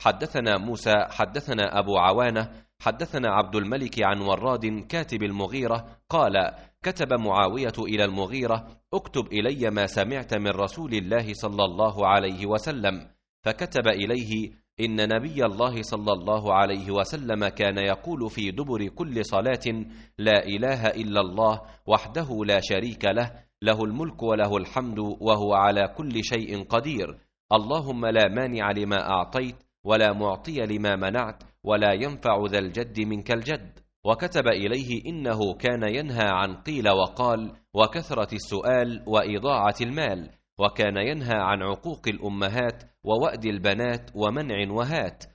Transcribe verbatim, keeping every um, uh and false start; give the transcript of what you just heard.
حدثنا موسى حدثنا أبو عوانة حدثنا عبد الملك عن وراد كاتب المغيرة قال: كتب معاوية إلى المغيرة: اكتب إلي ما سمعت من رسول الله صلى الله عليه وسلم. فكتب إليه: إن نبي الله صلى الله عليه وسلم كان يقول في دبر كل صلاة: لا إله إلا الله وحده لا شريك له، له الملك وله الحمد وهو على كل شيء قدير، اللهم لا مانع لما أعطيت ولا معطي لما منعت ولا ينفع ذا الجد منك الجد. وكتب إليه: إنه كان ينهى عن قيل وقال وكثرة السؤال وإضاعة المال، وكان ينهى عن عقوق الأمهات ووأد البنات ومنع وهات،